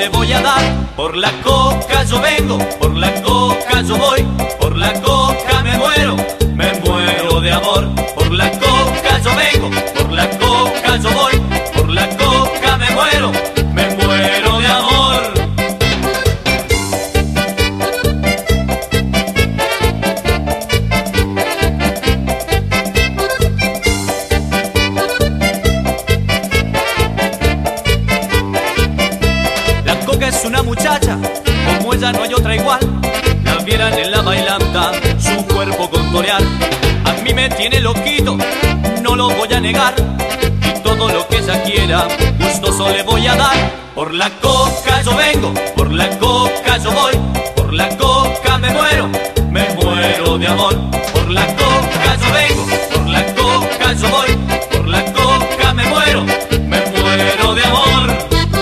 le voy a dar. Por la coca yo vengo, por la coca yo voy, por la coca me muero de amor. Por la coca yo vengo, por la coca yo voy, por la coca me muero de amor. La coca es una muchacha, como ella no hay otra igual. La vieran en la bailanta, su cuerpo contorear. A mí me tiene loquito, no lo voy a negar. Y todo lo que ella quiera, gustoso le voy a dar. Por la coca yo vengo, por la coca yo voy, por la coca me muero de amor. Por la coca yo vengo, por la coca yo voy, por la coca me muero de amor.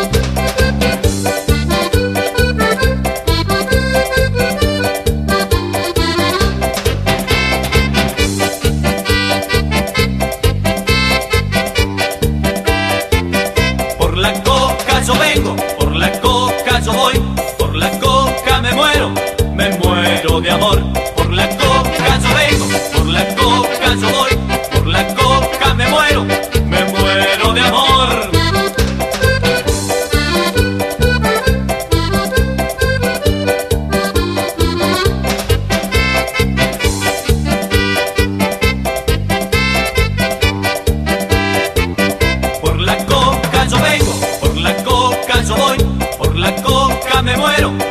Por la coca yo vengo, por la coca yo voy, por la coca me muero de amor. Por la coca yo vengo, por la coca yo voy, por la coca me muero de amor. Por la coca yo vengo, por la coca yo voy, por la coca me muero